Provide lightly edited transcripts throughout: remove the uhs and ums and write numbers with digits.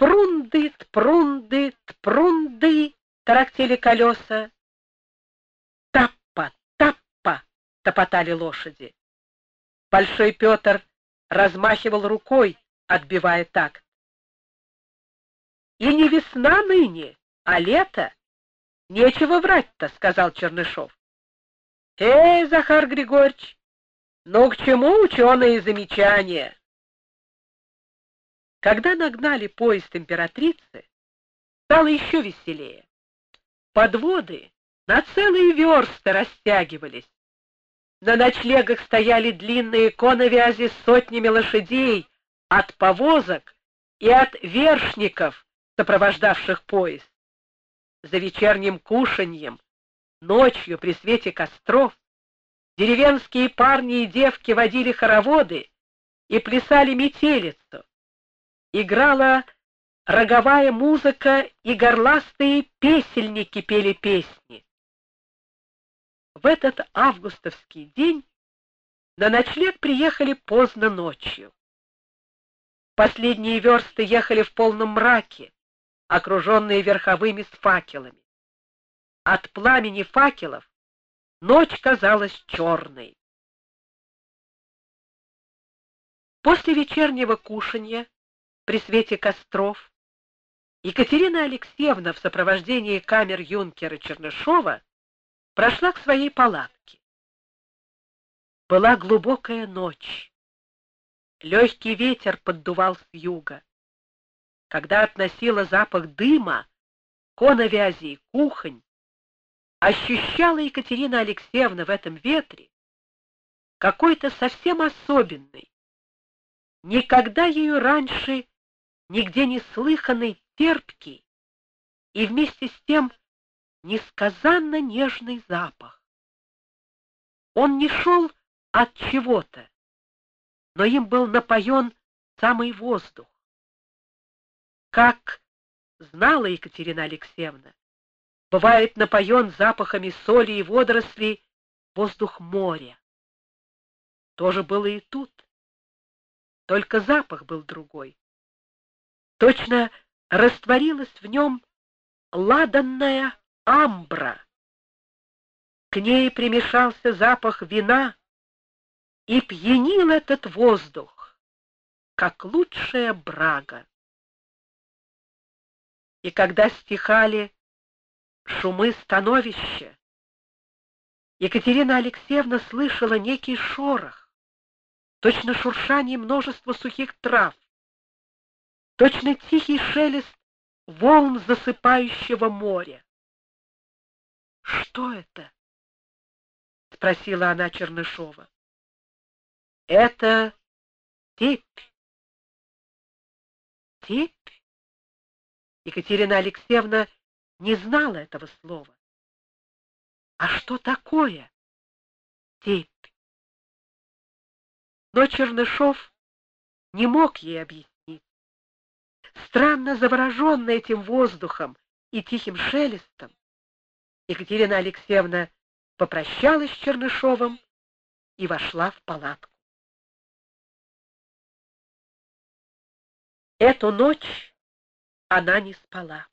Тпрунды, тпрунды, тпрунды, тарахтели колеса. Таппа, таппа, топотали лошади. Большой Петр размахивал рукой, отбивая такт. И не весна ныне, а лето. Нечего врать-то, сказал Чернышов. Захар Григорьевич, ну к чему ученые замечания? Когда нагнали поезд императрицы, стало еще веселее. Подводы на целые версты растягивались. На ночлегах стояли длинные коновязи с сотнями лошадей от повозок и от вершников, сопровождавших поезд. За вечерним кушаньем, ночью при свете костров, деревенские парни и девки водили хороводы и плясали метелицу. Играла роговая музыка, и горластые песельники пели песни. В этот августовский день на ночлег приехали поздно ночью. Последние версты ехали в полном мраке, окруженные верховыми с факелами. От пламени факелов ночь казалась черной. После вечернего кушанья при свете костров Екатерина Алексеевна в сопровождении камер-юнкера Чернышова прошла к своей палатке. Была глубокая ночь. Легкий ветер поддувал с юга. Когда относила запах дыма, коновязи и кухонь, ощущала Екатерина Алексеевна в этом ветре какой-то совсем особенный, никогда ею раньше нигде не слыханный терпкий и вместе с тем несказанно нежный запах. Он не шел от чего-то, но им был напоен самый воздух. Как знала Екатерина Алексеевна, бывает напоен запахами соли и водорослей воздух моря. То же было и тут, только запах был другой. Точно растворилась в нем ладанная амбра. К ней примешался запах вина, и пьянил этот воздух, как лучшая брага. И когда стихали шумы становища, Екатерина Алексеевна слышала некий шорох, точно шуршание множества сухих трав, точно тихий шелест волн засыпающего моря. «Что это?» — спросила она Чернышова. «Это степь». «Степь?» Екатерина Алексеевна не знала этого слова. «А что такое степь?» Но Чернышов не мог ей объяснить. Странно завороженная этим воздухом и тихим шелестом, Екатерина Алексеевна попрощалась с Чернышовым и вошла в палатку. Эту ночь она не спала.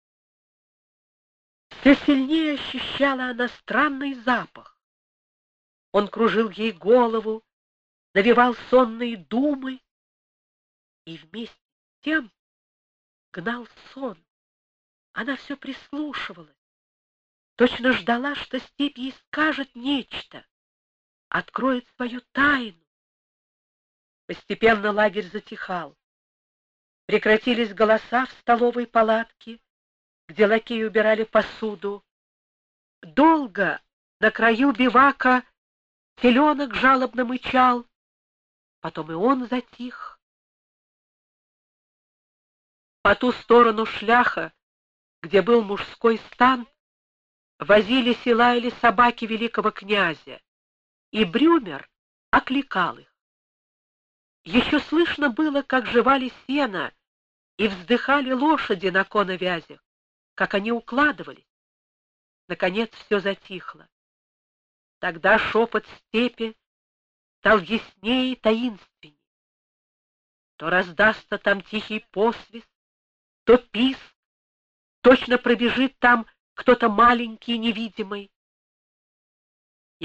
Все сильнее ощущала она странный запах. Он кружил ей голову, навевал сонные думы и вместе с тем гнал сон. Она все прислушивалась, точно ждала, что степь ей скажет нечто, откроет свою тайну. Постепенно лагерь затихал. Прекратились голоса в столовой палатке, где лакеи убирали посуду. Долго на краю бивака теленок жалобно мычал, потом и он затих. По ту сторону шляха, где был мужской стан, возились и лаяли собаки великого князя, и Брюмер окликал их. Еще слышно было, как жевали сено и вздыхали лошади на коновязях, как они укладывались. Наконец все затихло. Тогда шепот степи стал яснее и таинственнее. То раздастся там тихий посвист, то писк, точно пробежит там кто-то маленький, невидимый.